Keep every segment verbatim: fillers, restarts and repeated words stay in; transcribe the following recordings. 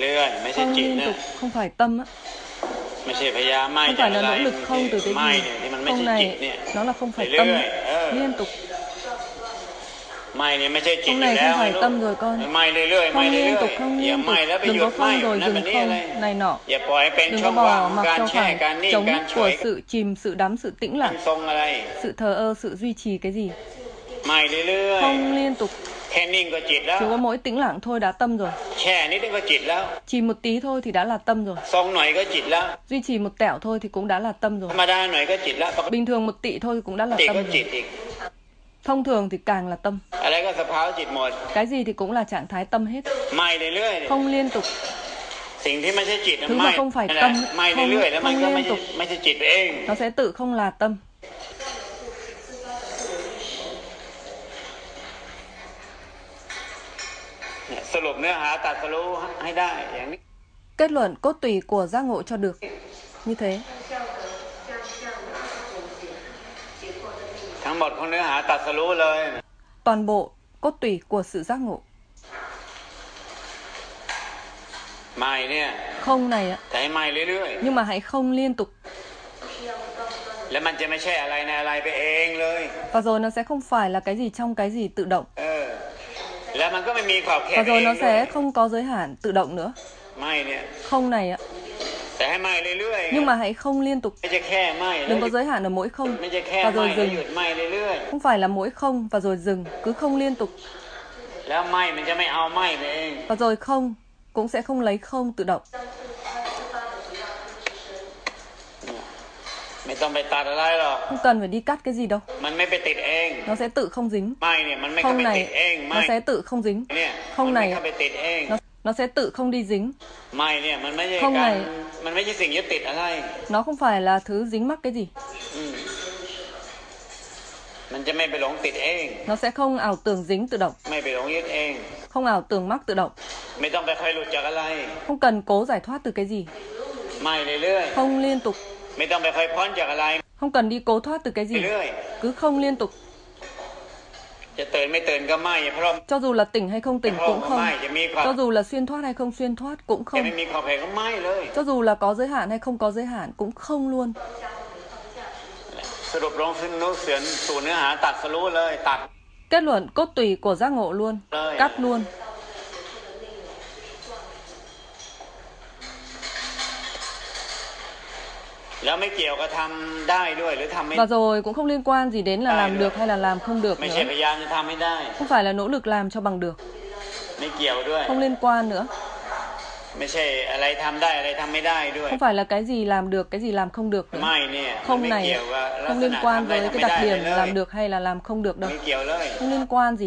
เรื่อยๆไม่ใช่ không จิต liên นะ tục, không phải tâm á, ไม่ใช่พยายามไม่ không จาก phải อะ là ไร nỗ lực không từ cái ไม่ gì, เนี่ยที่มันไม่ không ใช่จิต này เนี่ย nó là không phải เรื่ tâm, อยๆเออ liên tục, ไม่เนี่ยไม่ใช่จิต không อยู่ này แล้ว không phải ลูก tâm rồi con, ไม่เรื่อยๆไม่ không เรื่ liên อย tục, không ๆอย่า liên ไม่ tục, แล้วไปห đừng ยุ có ดไม่ không rồi นั่นเป็ dừng นนี่อะไร không, này nọ, อย่าปล่อยเป็น đừng ช่อ có งว่าง bỏ ของ mặc การ cho แช่ khoảng การนิ่ง trống การเฉ của ย sự chìm, sự đắm, sự tĩnh การ lặng, ทรงอะไร sự thờ ơ, sự duy trì cái gì, ไม่เรื่อย không liên tục, ๆแค่นิ่งก็จิตแล้ว chỉ có mỗi tĩnh lặng thôi đã tâm rồi, แช่นิดนึงก็จิตแล้ว chìm một tí thôi thì đã là tâm rồi, ทรงหน่อยก็จิตแล้ว duy trì một tẹo thôi thì cũng đã là tâm ธ rồi, รรมดาหน่อยก็จิตแล้วปกติ bình thường một tị thôi thì cũng đã là ก็ tâm จิต rồi, อีก thông thường thì càng là tâm, อะไรก็สภาวะจิตหมด cái gì thì cũng là trạng thái tâm hết, ไม่เรื่อยๆ không liên tục, สิ่งที่ไม่ใช่จิตน่ะ thứ ไม่ mà không phải นั่นแหละ tâm, ไม่ không เรื่อยๆแล้วมัน không ก็ไม่ liên ใช่ tục, ไม่ใช่จิตไปเอง nó sẽ tự không là tâm. เนี่ยสรุปเนื้อหาตรัสรู้ให้ได้อย่างนี้ Kết luận cốt tủy của giác ngộ cho được như thế. ทั้งหมดของเนื้อหาตรัสรู้เลย Toàn bộ cốt tủy của sự giác ngộ. ไม่เนี่ย Không này ạ, แต่ให้ไม่เรื่อย nhưng mà hãy không liên tục. ๆแล้วมันจะไม่ใช่อะไรในอะไรไปเองเลย Và rồi nó sẽ không phải là cái gì trong cái gì tự động. เออแล้วมันก็ไม่มีขอบเขต Và เอ rồi ง nó ด้วย sẽ không có giới hạn tự động nữa. ไม่เนี่ย Không này ạ, แต่ให้ไม่เรื่อยๆ nhưng mà hãy không liên tục. ไม่ใช่แค่ไม่ Đừng có giới hạn ở mỗi không ไม่ใช่แค่ và ไม่ rồi แล้วหยุ dừng. ดไม่เรื่อย Không phải là mỗi không và rồi dừng, cứ không liên tục. ๆแล้วไม่มันจะไม่เอาไม่ไปเอง Và rồi không cũng sẽ không lấy không tự động. ไม่ต้องไปตัดอะไรหรอก Không cần phải đi cắt cái gì đâu. มันไม่ไปติดเอง Nó sẽ tự không dính. ไม่เนี่ยมันไม่เข้า Không ไปติด này เองไม่ nó sẽ tự không dính. เนี่ย Không มันไม่ này เข้าไปติดเอง nó, nó sẽ tự không đi dính. ไม่เนี่ยมันไม่ใช่ không การ này มันไม่ใช่สิ่งยึดติดอะไร nó không phải là thứ dính mắc cái gì. อืมมันจะไม่ไปหลงติดเอง Nó sẽ không ảo tưởng dính tự động, ไม่ไปหลงยึดเอง không ảo tưởng mắc tự động. ไม่ต้องไปคอยหลุดจากอะไร Không cần cố giải thoát từ cái gì. ไม่เรื่อย Không liên tục. ๆไม่ต้องไปคอยพ้นจากอะไร Không cần đi cố thoát từ cái gì. เรื่อย Cứ không liên tục. ๆจะตื่นไม่ตื่นก็ไม่เพราะ Cho dù là tỉnh hay không tỉnh เพราะ cũng ว่า không. ไม่จะมีความ Cho dù là xuyên thoát hay không xuyên thoát cũng จะ không. ไม่มีขอบเขตก็ไม่เลย Cho dù là có giới hạn hay không có giới hạn cũng không luôn. สรุปลงซึ่งนู้เสือนสู่เนื้อหาตัดสรู้เลยตัด Kết luận cốt tủy của giác ngộ luôn. Rồi. Cắt luôn. แล้วไม่เกี่ยวกับทำได้ด้วยหรือทำไม่ Và rồi cũng không liên quan gì đến là Đây làm nữa. được hay là làm không được ไม่ใช่ nữa. พยายามจะทำให้ได้ Không phải là nỗ lực làm cho bằng được. ไม่เกี่ยวด้วย Không liên quan nữa. ไม่ใช่อะไรทำได้อะไรทำไม่ได้ด้วย Không phải là cái gì làm được, cái gì làm không được nữa. ไม่เนี่ย Không ไม่ này เกี่ยวกับลัก không ษ liên ณะ quan ทำได้ với ทำ cái ไม่ đặc ได้ điểm เลย làm được hay là làm không được đâu. ไม่เกี่ยวเลย Không liên quan gì.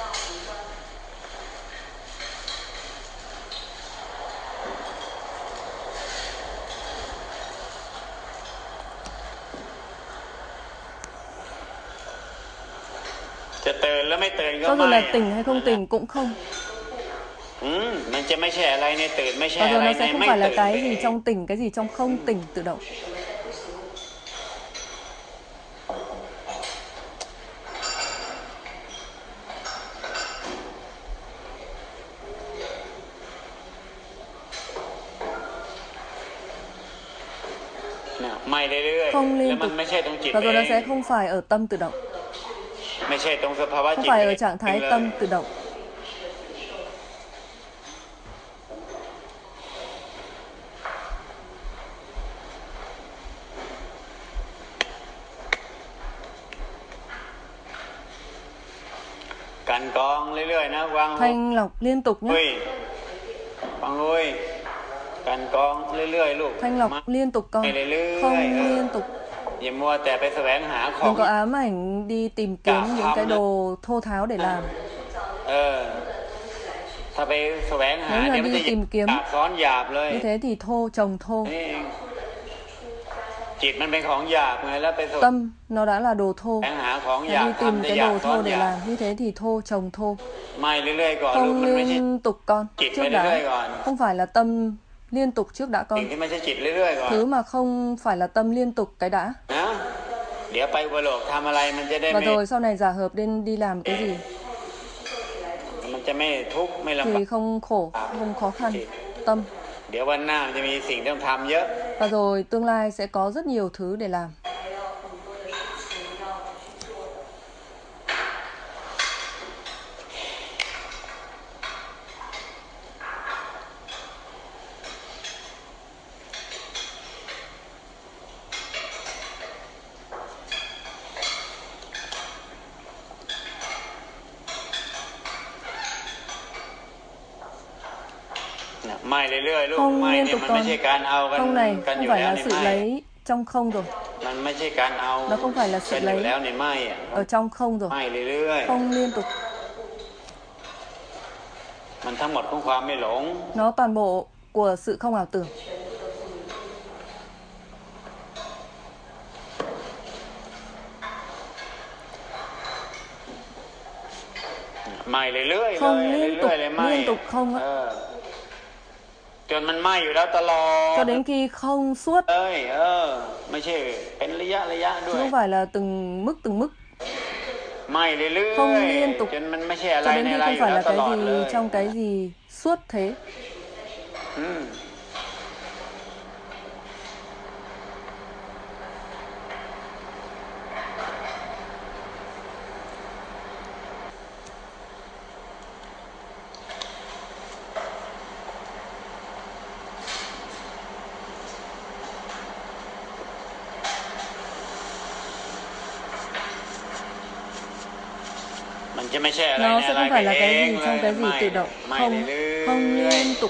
จะตื่นแล้วไม่ตื่นก็ Cho dù ไม่ là tỉnh hay không tỉnh cũng không. อืมมันจะไม่ใช่อะไรในตื่นไม่ใช่ Và อะ rồi ไร nó ใน sẽ không ไม่ phải là ตื่น cái ไปเอ gì ง trong tỉnh, cái gì trong không tỉnh tự động. เนี่ยไม่เรื่อย Không ๆ liên แล้วมัน tục. ไม่ใช่ตรงจิต Và เอ rồi nó ง sẽ không phải ở tâm tự động. ไม่ใช่ตรงสภาวะ Không จิต phải เอ ở ง trạng thái เลย tâm tự động. กันกองเรื่อยๆนะวาง Thanh lọc liên tục เฮ้ nhé. ยฟังเฮ้ยกันกองเรื่อยๆลูก Thanh มา lọc liên tục con. ไปเรื่อยๆ Không เออ liên tục. อย่ามัวแต่ไปแสวงหาของ Đừng có ám ảnh đi tìm kiếm Cả những cái không đồ thô tháo để làm. เออถ้าไปแสวงหา Nếu เนี่ là ยมันจะ đi tìm kiếm หยาบซ้อนหยาบเลย như thế thì thô chồng thô. นี่เองจิตมันเป็นของหยาบไงแล้วไปแสวง Tâm nó đã là đồ thô. หาของหยา Hãy บ đi tìm ทำแต่ cái หยาบ đồ ซ้อน thô ห để ยาบ làm. Như thế thì thô chồng thô. ไม่เรื่อยๆก่อนลูก Không มันไม่ใช่ liên tục con. Chịt Trước phải รื่อยๆ đã. ก่อน Không phải là tâm liên tục trước đã สิ่ง con. ที่ไม่ใช่จิตเรื่อยๆก่อน Thứ mà không phải là tâm liên tục cái đã. นะเดี๋ยวไปอุปโลกทำอะไรมันจะได้ Và ไม่ rồi sau này giả hợp đến đi làm cái gì มันจะไม่ทุกข์ไม่ลำบาก thì không khổ, không khó khăn. tâm. เดี๋ยววันหน้ามันจะมีสิ่งที่ต้องทำเยอะ Và rồi tương lai sẽ có rất nhiều thứ để làm. ไหม้เรื่อยๆลูก Không ไหม้ liên เนี่ย tục มันไม่ con. ใช่การเอากัน Không này กัน không อยู่ phải แล้ว là ใน sự ไหม้ lấy trong không rồi. มันไม่ใช่การเอา Nó không phải là sự กันอยู่ lấy แล้วในไหม้อะ ở trong không rồi. ไหม้เรื่อย Không liên tục. ๆมันทั้งหมดของความไม่หลง Nó toàn bộ của sự không ảo tưởng. ไหม้เรื่อยๆ Không เลย liên เรื่ tục, อยๆเลยไหม้ liên tục không เอ á. อจนมันไหม้อยู่แล้วตลอด Cho đến khi không suốt. เอ้ยเออไม่ใช่เป็นระยะระยะด้ Chứ วย không phải là từng mức từng mức. ไหม้เรื่อย Không liên tục. ๆจนมันไม่ใช่อะไร Cho đến ใน khi อะไร không อยู่ phải แล้ว là ต cái ลอดเล gì ย trong cái gì suốt thế. อืม มันจะไม่ใช่อะไร Nó ใน sẽ อะไร không phải là ไปเอ cái ง gì เลย trong cái gì ไหม้ tự động. ไหม้ Không, เรื่อยๆ không liên tục.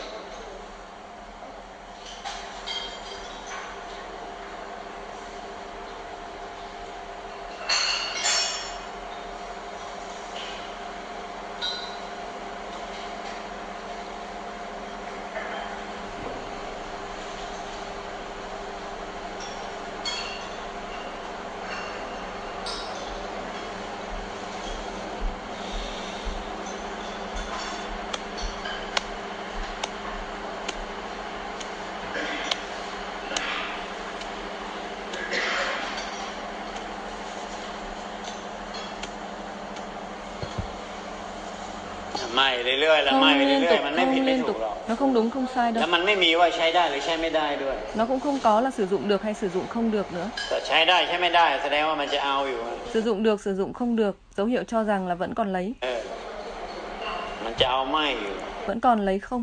ไหม้เรื่อยๆแล้วไหม้ Không ไป liên เรื่อย tục, ๆมันไม่ không ผิดไม่ liên ถู tục. กหรอก Nó không đúng không sai แล้ว đâu. มันไม่มีว่าใช้ได้หรือใช้ไม่ได้ด้วย Nó cũng không có là sử dụng được hay sử dụng không được nữa. แต่ใช้ได้ใช้ไม่ได้แสดงว่ามันจะเอาอยู่ Sử dụng được, sử dụng không được, dấu hiệu cho rằng là vẫn còn lấy. เออมันจะเอาไหม้อยู่ Vẫn còn lấy không.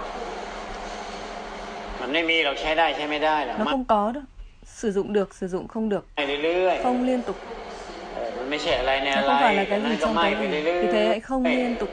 มันไม่มีเราใช้ได้ใช้ไม่ได้หรอก Nó ไหม้ không có đâu. Sử dụng được, sử dụng không được. เรื่อย Không liên tục. ๆเออมันไม่ใช่อะไรใน Nó อะไร không phải là cái นั่ gì นก็ trong ไหม้ cái ไป gì. เรื่อยๆ Vì thế hãy không liên tục.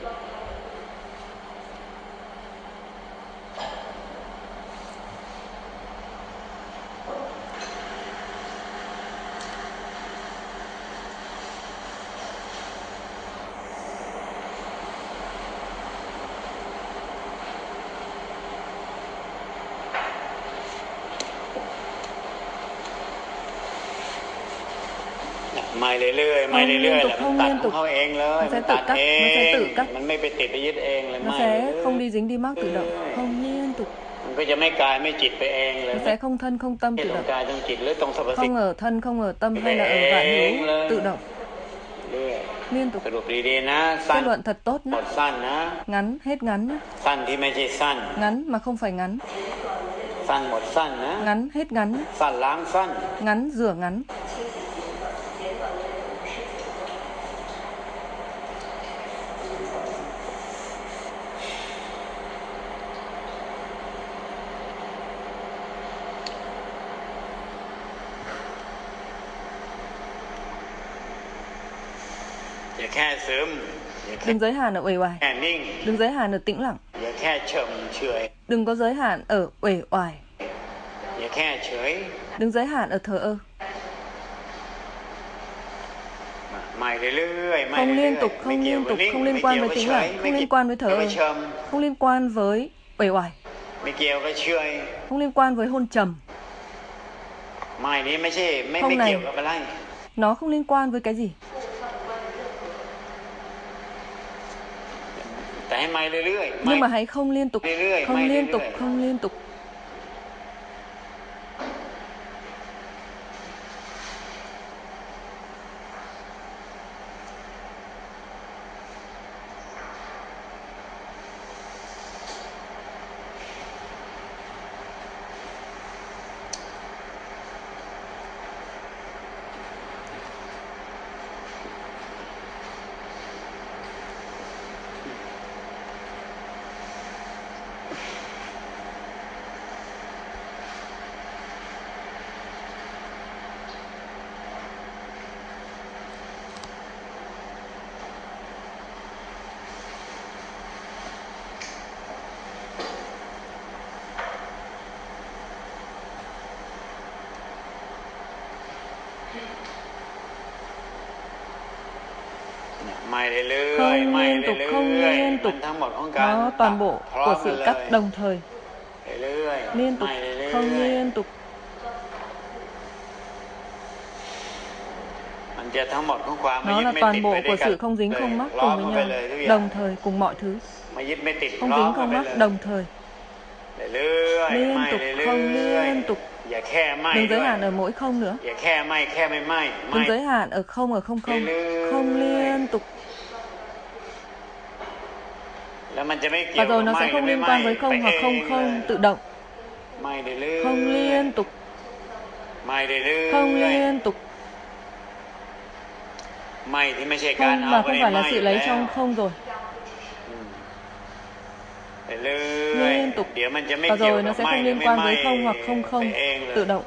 ไหม้เรื่อยๆไหม้เรื่อยๆแล้วมันตัดของเขาเองเลย Nó มั sẽ น tự ตัด cắt, เอ nó ง sẽ tự cắt. มันไม่ไปติดไปยึดเองเลยไห Nó ม้ sẽ không đi dính đi mắc tự động. Không liên tục. มันก็จะไม่กายไม่จิตไปเองเลย Nó sẽ không thân, không tâm ไม่ tự ตรง động. กายตรงจิตหรือตรงสรรพสิ่ง Không ở thân, không ở tâm hay là ở vạn hữu tự động. เรื่อย Liên tục. สรุปดีๆนะสั้น Kết luận thật tốt หม nhé. ดสั้นนะ Ngắn, hết ngắn nhé. สั้นที่ไม่ใช่สั้น Ngắn mà không phải ngắn. สั้นหมดสั้นนะ Ngắn, hết ngắn nhé. สั้นล้างสั้น Ngắn, rửa ngắn. อย่าแค่ซึมอย่าแค่ Đừng giới hạn ở uể oải. แค่นิ่ง Đừng giới hạn ở tĩnh lặng. อย่าแค่เฉมเฉย Đừng có giới hạn ở uể oải. อย่าแค่เฉย Đừng giới hạn ở thờ ơ. ใหม่เรื่อยๆใหม่ Không เรื่อย liên ๆ tục, ไม่ không เกี่ยว liên กับ tục, นิ่ง không ไม่ liên เกี่ยว quan กับ với เฉ tĩnh ย lặng, ไม่ không เกี่ liên ยว quan với thờ กับ ơ, เฉม không liên quan với uể oải, ไม่เกี่ยวกับเฉย không liên quan với hôn trầm. ใหม่นี้ไม่ใช่ไม่ Không ไม่ này. เกี่ยวกับอะไร Nó không liên quan với cái gì. แต่ให้ใหม่เรื่อยๆ Nhưng mà hãy không liên tục, รื่อยๆ không may liên tục, รื่อยๆ không liên tục. ไหม่เรื่อยๆ không ไหม่ liên tục เรื่อยๆ không liên tục มันทั้งหมดของการ nó toàn bộ พร้อ của มกัน sự เลย cắt đồng thời เรื่อยๆ liên ไหม่ tục เรื่อยๆ không liên tục มันจะทั้งหมดของความไม่ nó ยึด là ไม่ toàn ติด bộ ไปด้ว của ยกัน sự không dính เลย không mắc ล้อ cùng ม với กันไป nhau เลยทุกอย่าง đồng thời cùng mọi thứ ไม่ยึดไม่ติด không ล้อ dính มกัน không ไป mắc เลย đồng thời เรื่อยๆ liên ไหม่ tục เรื่ không อย liên tục ๆอย่าแค่ไหม่ đừng ด้ giới วย hạn ở mỗi không nữa อย่าแค่ไหม่แค่ไม่ไหม่ไหม่ đừng giới hạn ở không ở không không Liên- không liên tục แล้วมันจะไม่เกี่ย và ว rồi กับ nó ไหม่ sẽ หรือ không ไม่ liên ไหม่ quan với ไป không เอ hoặc ง không เล không ย tự động ไหม่เรื่อยๆ không liên tục ไหม่เรื่อยๆ không liên tục ไหม่ที่ไม่ใช่การ không เอา và ไป không ใน phải ไหม่ là อ sự ยู่ lấy แล้ว trong không rồi ไปเรื่อย liên tục เดี๋ยวมันจะไม่ và เกี่ยว rồi กั nó บ sẽ ไหม่ không หรือ liên ไม่ quan ไหม่ với không hoặc không ไป không เองเลย tự động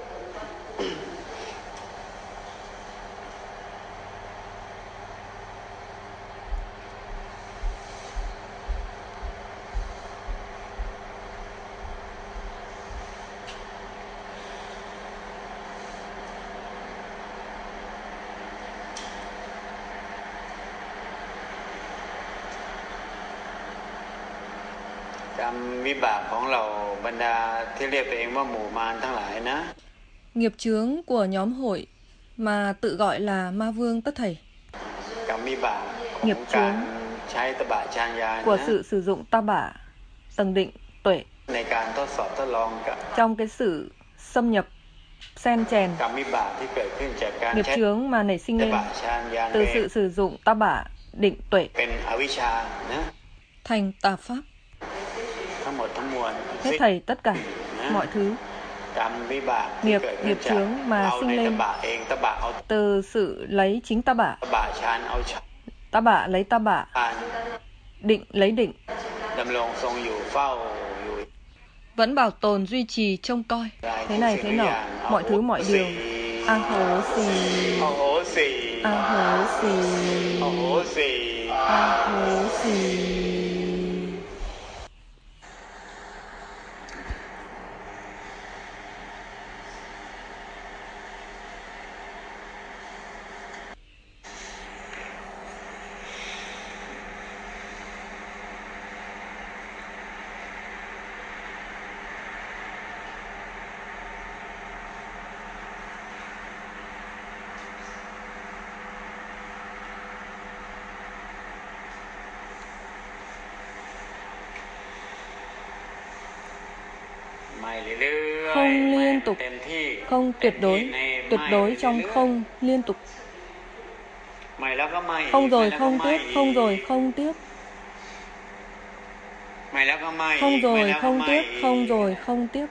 กรรมวิบากของเราบรรดาที่เรียกตัวเองว่าหมู่มารทั้งหลายนะ nghiệp chướng của nhóm hội mà tự gọi là ma vương tất thảy กรรมวิบากของ nghiệp การ chướng ใช้ตบะฌานญาณ của นะ sự sử dụng ta bả tầng định tuệ ในการทดสอบทดลองกับ trong cái sự xâm nhập xen chèn กรรมวิบากที่เกิดขึ้นจากการ nghiệp ใช้ chướng mà nảy sinh ต lên บะฌานญาณ từ เป็น sự sử dụng ta bả định tuệ เป็นอวิชชานะ thành tà pháp ทั้งหมดทั้งมวล hết thảy tất cả mọi thứ กรรมวิบากที่ nghiệp เกิดขึ้น nghiệp จาก chướng mà เอาใน sinh ต lên บะเองตบะเอา từ sự lấy chính ta bả ตบะฌานเอาฌ ta bả lấy ta bả าน định lấy định ดำรงทรงอยู่เฝ้าอยู่ vẫn bảo tồn duy trì trông coi thế này thế nọ mọi thứ mọi điều a hố xì โอ้โหสี่ a hố xì โอ้โหสี่ a hố xì ไม่เรื่อยๆ không liên tục เต็มที่ không tuyệt đối ใน tuyệt đối ไม่ trong เรื่อยๆ không liên tục ไม่แล้วก็ไม่อีก không ไม่ rồi แล้วก็ không ไม่ tiếp อีก không rồi không tiếp ไม่แล้วก็ไม่ không อีกไม่ rồi แล้วก็ không ไม่ tiếp อีก không rồi không tiếp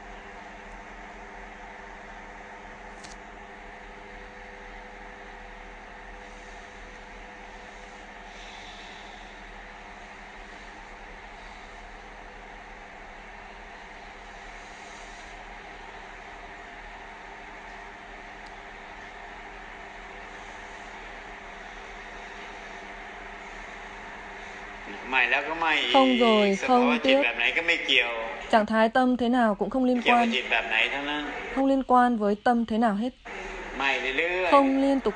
ไม่แล้วก็ไม่อีก không rồi สภาวะ không จิต tiếp แบบไหนก็ไม่เกี่ยว trạng thái tâm thế nào cũng không liên เกี่ยวกับ quan จิตแบบไหนทั้งนั้น không liên quan với tâm thế nào hết ไม่เรื่อยๆ không liên tục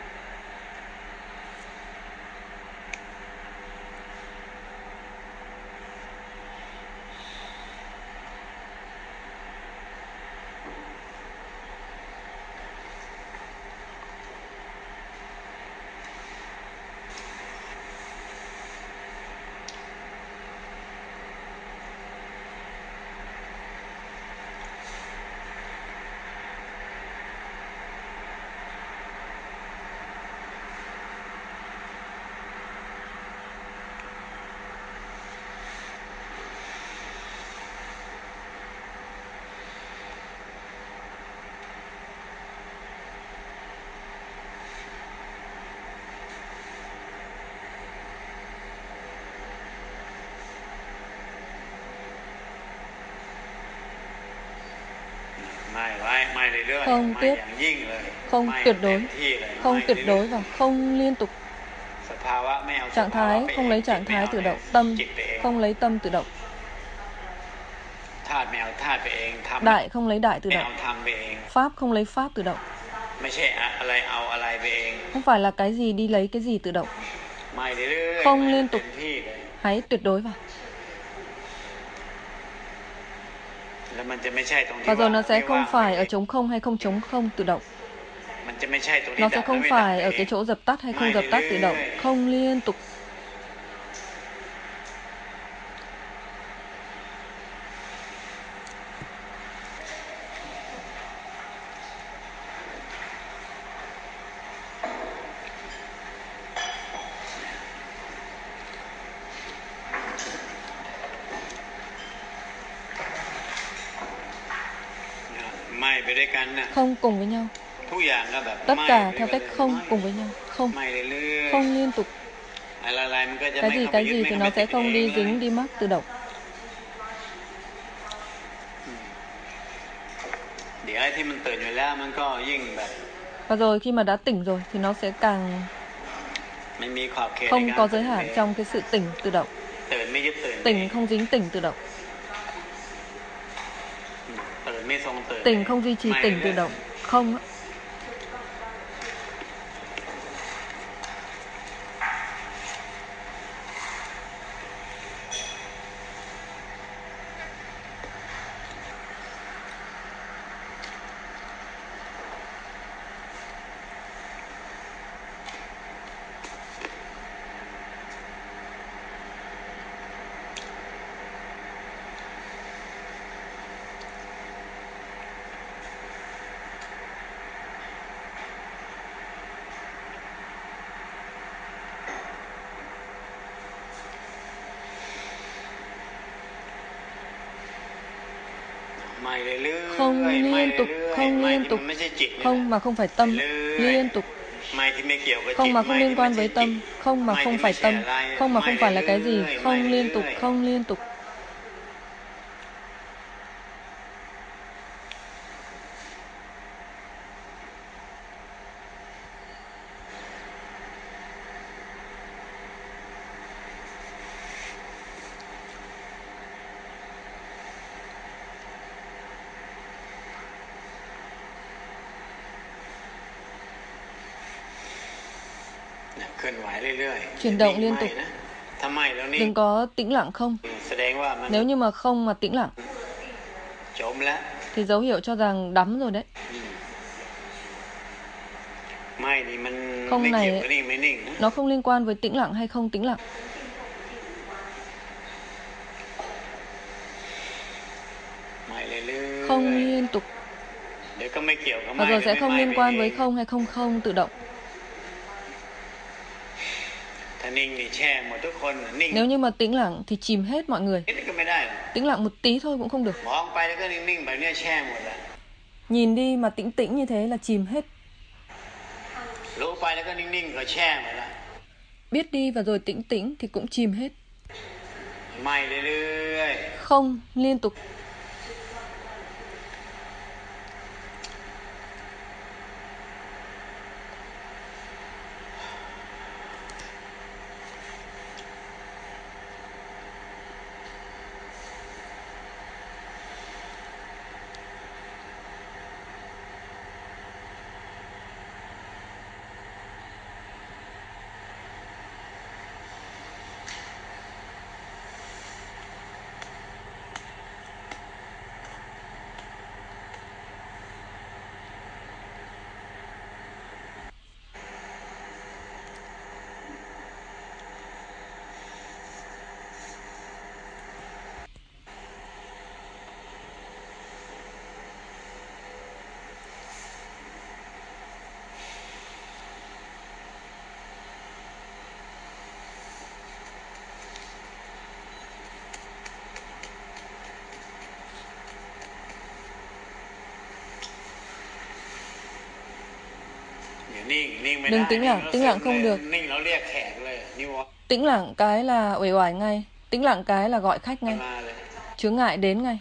ไม่ไว้ไม่เรื่อยๆ không ไม่ tiếp อย่างยิ่งเลย không ไม่ tuyệt เต็ม đối ที่เลย không ไม่ tuyệt เรื่อย đối và không liên tục ๆสภาวะไม่เอา trạng สภาวะ thái ไป không เอง lấy จิต trạng ไม่ thái เอา tự ใน động tâm จิตไปเอง không lấy tâm tự động ธาตุไม่เอาธาตุไปเองทำ đại không lấy đại tự ไม่ động เอาทำไปเอง pháp không lấy pháp tự động ไม่ใช่อะไรเอาอะไรไปเอง không phải là cái gì đi lấy cái gì tự động Không liên tục. Hãy tuyệt đối vào. Và rồi nó sẽ không phải ở trống không hay không trống không tự động. Nó sẽ không phải ở cái chỗ dập tắt hay không dập tắt tự động. Không liên tục. Không cùng với nhau. Tất cả theo cách không cùng với nhau. Không. Không liên tục. Cái gì cái gì thì nó sẽ không đi dính đi mắc tự động. Và rồi khi mà đã tỉnh rồi thì nó sẽ càng không có giới hạn trong cái sự tỉnh tự động. Tỉnh không dính tỉnh tự động. Tỉnh không duy trì tỉnh tự động. Không. Không liên tục, không liên tục. Không mà không phải tâm. Liên tục. Không mà không liên quan với tâm. Không mà không phải tâm. Không mà không phải là cái gì. Không liên tục, không liên tục. Chuyển động liên tục. Đừng có tĩnh lặng không. Nếu như mà không mà tĩnh lặng thì dấu hiệu cho rằng đắm rồi đấy. Không này ấy, nó không liên quan với tĩnh lặng hay không tĩnh lặng. Không liên tục. Và rồi sẽ không liên quan với không hay không không tự động. Nếu như mà tĩnh lặng thì chìm hết mọi người. Tĩnh lặng một tí thôi cũng không được. Nhìn đi mà tĩnh tĩnh như thế là chìm hết. Biết đi và rồi tĩnh tĩnh thì cũng chìm hết. Không liên tục. Đừng tĩnh lặng, tĩnh lặng không được. Tĩnh lặng cái là uể oải ngay. Tĩnh lặng cái là gọi khách ngay. Chướng ngại đến ngay.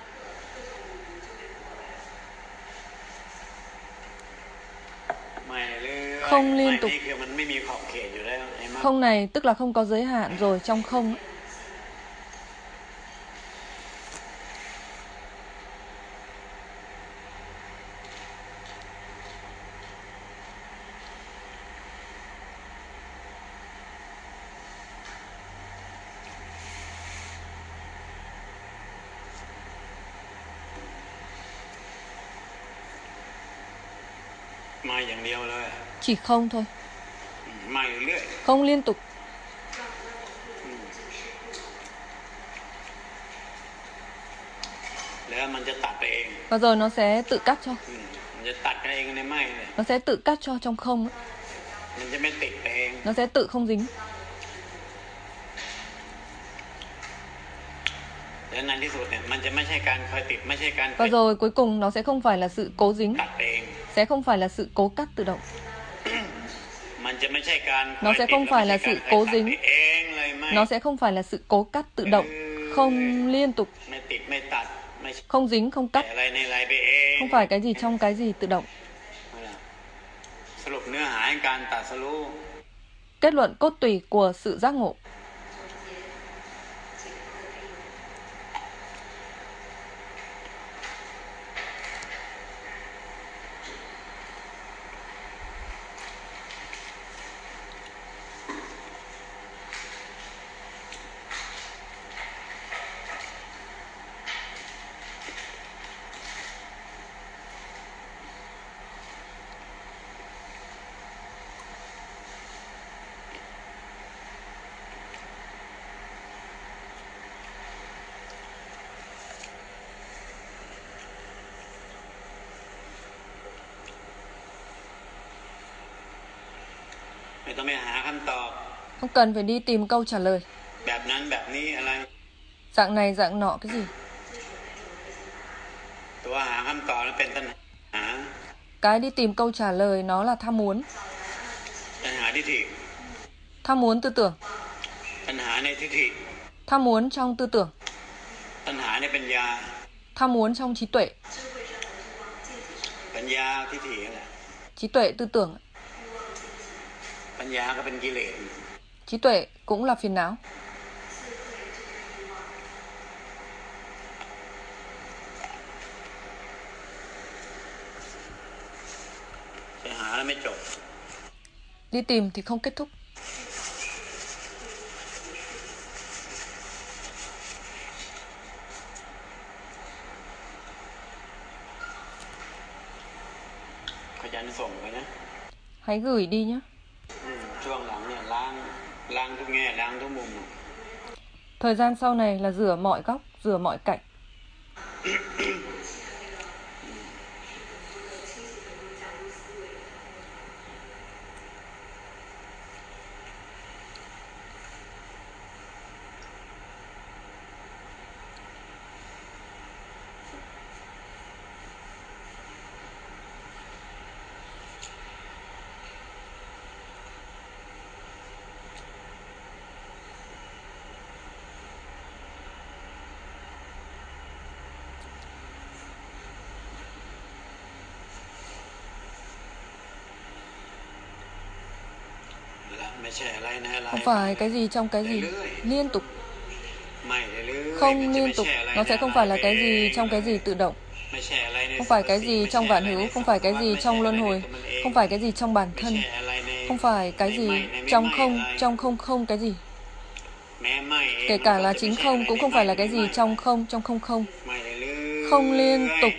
Không liên tục. Không này tức là không có giới hạn rồi trong không. Chỉ không thôi. mai รื่อย Không liên tục. Và rồi nó sẽ tự cắt cho. Nó sẽ tự cắt cho trong không. Nó sẽ tự không dính. Và rồi cuối cùng nó sẽ không phải là sự cố dính, sẽ không phải là sự cố cắt tự động. Nó sẽ không phải là sự cố dính, nó sẽ không phải là sự cố cắt tự động, không liên tục, không dính, không cắt, không phải cái gì trong cái gì tự động. Kết luận cốt tủy của sự giác ngộ. Không cần phải đi tìm câu trả lời. Dạng này, dạng nọ cái gì? Cái đi tìm câu trả lời nó là tham muốn. Tham muốn tư tưởng. Tham muốn trong tư tưởng. Tham muốn trong trí tuệ. Trí tuệ tư tưởng. Trí tuệ cũng là phiền não. Đi tìm thì không kết thúc. Hãy gửi đi nhé. Thời gian sau này là rửa mọi góc, rửa mọi cạnh. Không phải cái gì trong cái gì, liên tục. Không liên tục, nó sẽ không phải là cái gì trong cái gì tự động. Không phải cái gì trong vạn hữu, không phải cái gì trong luân hồi, không phải cái gì trong bản thân, không phải cái gì trong không, trong không không cái gì. Kể cả là chính không cũng không phải là cái gì trong không, trong không không. Không liên tục.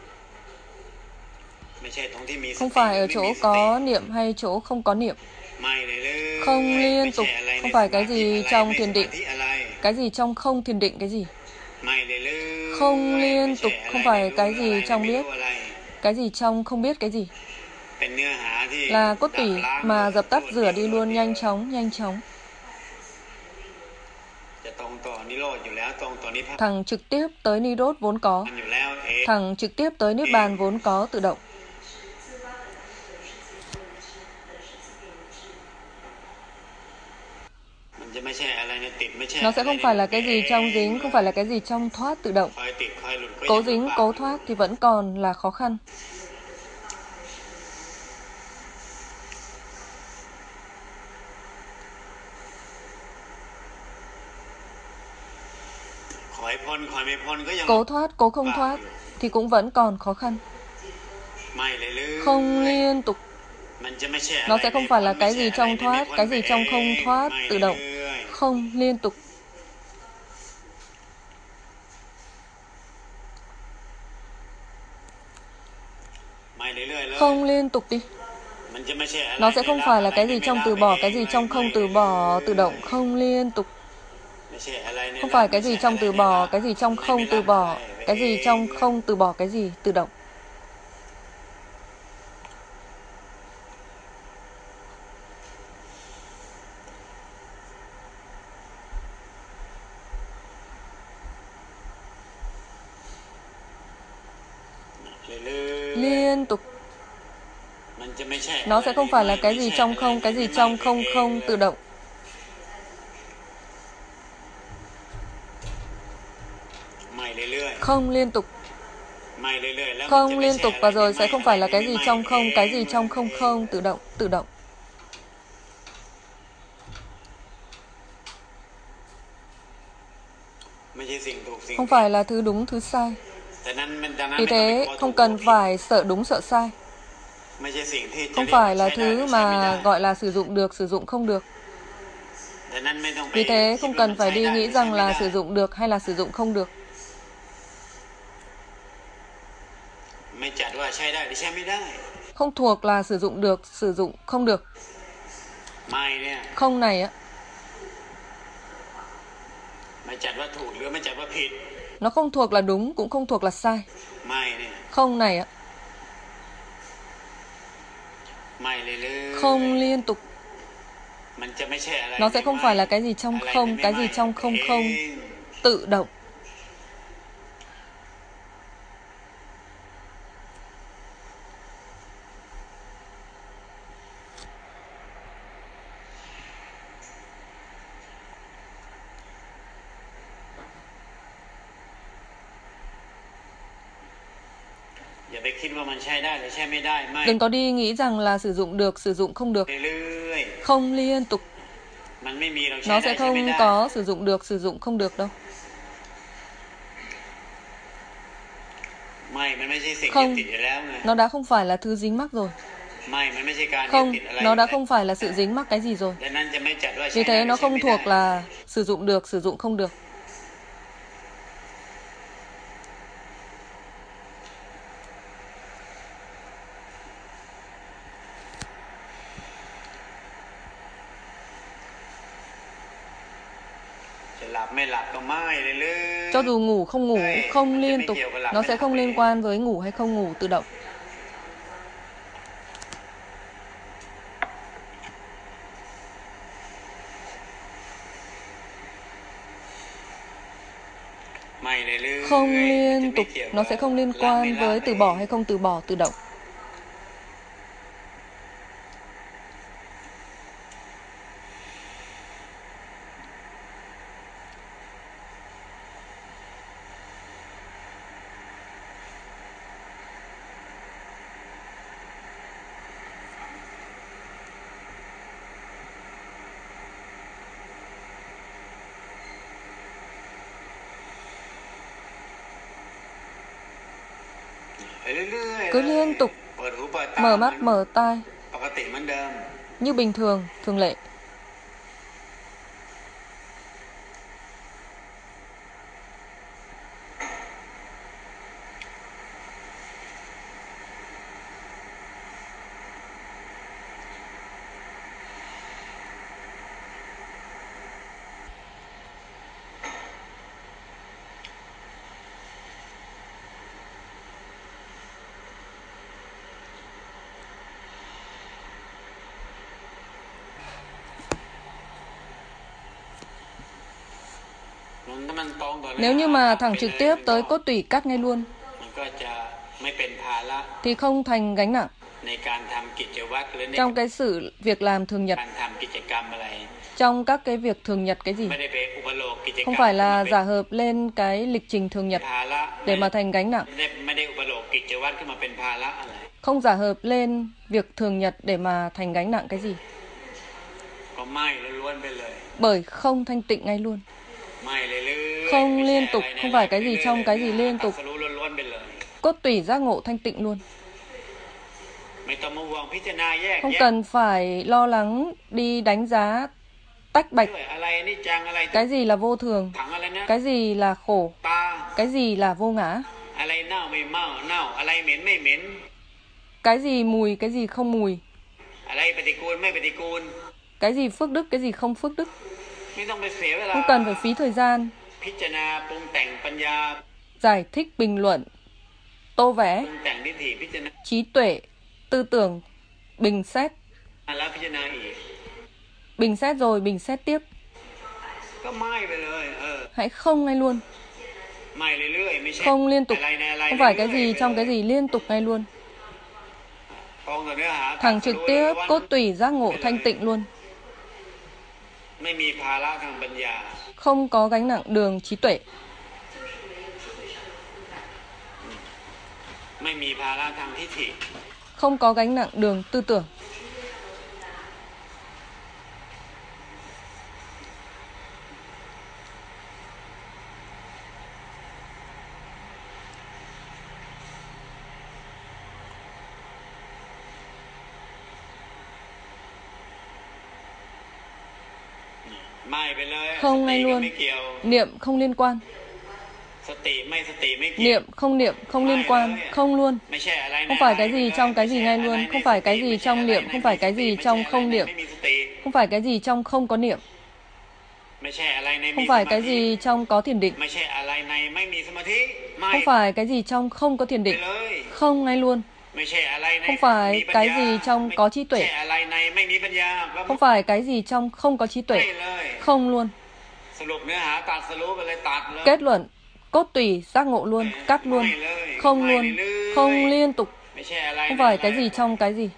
Không phải ở chỗ có niệm hay chỗ không có niệm. Không liên tục, không phải cái gì trong thiền định, cái gì trong không thiền định cái gì. Không liên tục, không phải cái gì trong biết, cái gì trong không biết cái gì. Là cốt tủy mà dập tắt rửa đi luôn nhanh chóng, nhanh chóng. Thẳng trực tiếp tới Ni-rốt vốn có, thẳng trực tiếp tới Niết Bàn vốn có tự động. Nó sẽ không phải là cái gì trong dính, không phải là cái gì trong thoát tự động. Cố dính, cố thoát thì vẫn còn là khó khăn. Cố thoát, cố không thoát thì cũng vẫn còn khó khăn. Không liên tục. Nó sẽ không phải là cái gì trong thoát, cái gì trong không thoát tự động. Không liên tục. Không liên tục đi. Nó sẽ không phải là cái gì trong từ bỏ, cái gì trong không từ bỏ, tự động, không liên tục. Không phải cái gì trong từ bỏ, cái gì trong không từ bỏ, cái gì trong không từ bỏ, cái gì tự động. Liên tục. Nó sẽ không phải là cái gì trong không, cái gì trong không không tự động. Không liên tục. Không liên tục và rồi sẽ không phải là cái gì trong không, cái gì trong không không tự động, tự động. Không phải là thứ đúng, thứ sai. Vì thế không cần phải sợ đúng, sợ sai. Không phải là thứ mà gọi là sử dụng được, sử dụng không được. Vì thế không cần phải đi nghĩ rằng là sử dụng được hay là sử dụng không được. Không thuộc là sử dụng được, sử dụng không được. Không này á, nó không thuộc là đúng, cũng không thuộc là sai. Không này á, không liên tục. Nó sẽ không phải là cái gì trong không, cái gì trong không không tự động. Đừng có đi nghĩ rằng là sử dụng được, sử dụng không được. Không liên tục. Nó sẽ không có sử dụng được, sử dụng không được đâu. Không, nó đã không phải là thứ dính mắc rồi. Không, nó đã không phải là sự dính mắc cái gì rồi. Vì thế nó không thuộc là sử dụng được, sử dụng không được. Cho dù ngủ không ngủ, không liên tục, nó sẽ không liên quan với ngủ hay không ngủ tự động. Không liên tục, nó sẽ không liên quan với từ bỏ hay không từ bỏ tự động. Cứ liên tục mở mắt mở tai như bình thường, thường lệ. Nếu như mà thẳng trực tiếp tới cốt tủy cắt ngay luôn thì không thành gánh nặng trong cái sự việc làm thường nhật, trong các cái việc thường nhật cái gì. Không phải là giả hợp lên cái lịch trình thường nhật để mà thành gánh nặng. Không giả hợp lên việc thường nhật để mà thành gánh nặng cái gì. Bởi không thanh tịnh ngay luôn. Không liên tục, không phải cái gì trong cái gì liên tục. Cốt tủy giác ngộ thanh tịnh luôn. Không cần phải lo lắng đi đánh giá tách bạch. Cái gì là vô thường, cái gì là khổ, cái gì là vô ngã. Cái gì mùi, cái gì không mùi. อะไรปฏิกูลไม่ปฏิกูล Cái gì phước đức, cái gì không phước đức. ไม่ต้องไปเสียเวลา Không cần phải phí thời gian พิจารณาปรุงแต่งปัญญา giải thích, bình luận, tô ป vẽ, รุงแต่งทิฏฐิพิจารณา trí tuệ, tư tưởng, bình xét. แล้วพิจารณาอีก Bình xét rồi, bình xét tiếp. ก็ไม่ไปเลยเออ Hãy không ngay luôn. ไม่เรื่อยๆไม่ใช่ Không liên tục. อะไรในอะไร Không phải cái เรื่อย gì ๆ trong cái gì, liên tục ngay luôn. ตรงกับเนื้อหา Thẳng trực tiếp, cốt tủy, giác ngộ, thanh tịnh luôn. ไม่มีภาระทางปัญญา Không có gánh nặng đường trí tuệ. ไม่มีภาระทางทิฏฐิ Không có gánh nặng đường tư tưởng. Không ngay luôn. Niệm không liên quan. Niệm không niệm không liên quan. Không luôn. Không phải cái gì trong cái gì ngay luôn. Không phải cái gì trong niệm. Không phải cái gì trong không niệm. Không phải cái gì trong không có niệm. Không phải cái gì trong có thiền định. Không phải cái gì trong không có thiền định. Không ngay luôn. Không phải cái gì trong có trí tuệ. Không phải cái gì trong không có trí tuệ. Không luôn. Kết luận, cốt tủy, giác ngộ luôn, cắt luôn. Không luôn. Không liên tục. Không phải cái gì trong cái gì.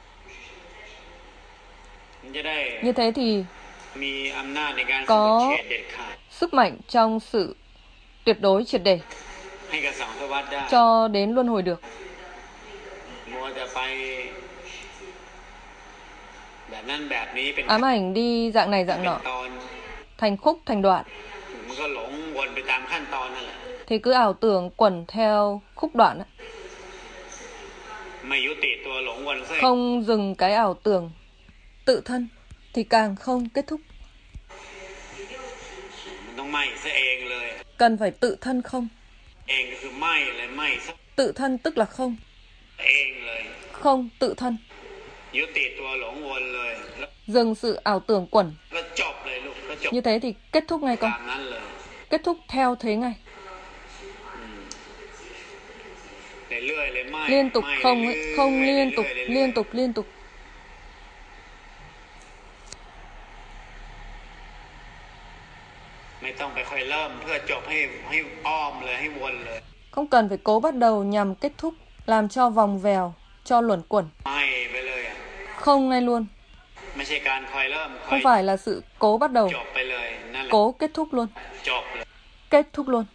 Như thế thì có sức mạnh trong sự tuyệt đối triệt để cho đến luân hồi được. Ám ảnh đi dạng này dạng nọ, thành khúc thành đoạn, thì cứ ảo tưởng quẩn theo khúc đoạn. Không dừng cái ảo tưởng tự thân thì càng không kết thúc. Cần phải tự thân không. Tự thân tức là không. Không tự thân. Dừng sự ảo tưởng quẩn. Như thế thì kết thúc ngay con. Kết thúc theo thế ngay. Liên tục không ấy. Không liên tục, liên tục, liên tục. Không cần phải cố bắt đầu nhằm kết thúc, làm cho vòng vèo, cho luẩn quẩn. Không ngay luôn. Không phải là sự cố bắt đầu, cố kết thúc luôn. Kết thúc luôn.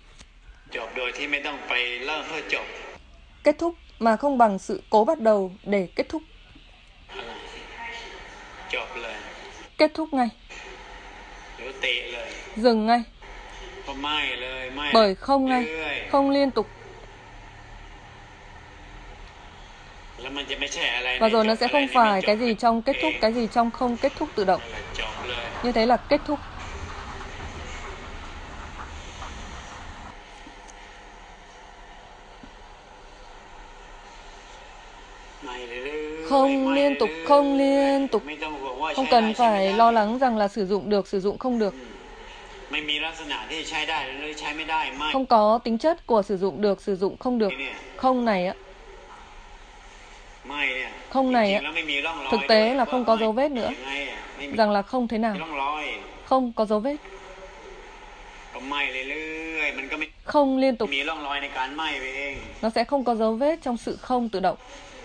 Kết thúc mà không bằng sự cố bắt đầu để kết thúc. Kết thúc ngay. Dừng ngay. Bởi không ngay, không liên tục. Và rồi nó sẽ không phải cái gì trong kết thúc, cái gì trong không kết thúc tự động. Như thế là kết thúc. Không liên tục, không liên tục. Không cần phải lo lắng rằng là sử dụng được, sử dụng không được. Không có tính chất của sử dụng được, sử dụng không được. Không này á. Không này á. Thực tế là không có dấu vết nữa. Rằng là không thế nào. Không có dấu vết. Không liên tục. Nó sẽ không có dấu vết trong sự không tự động.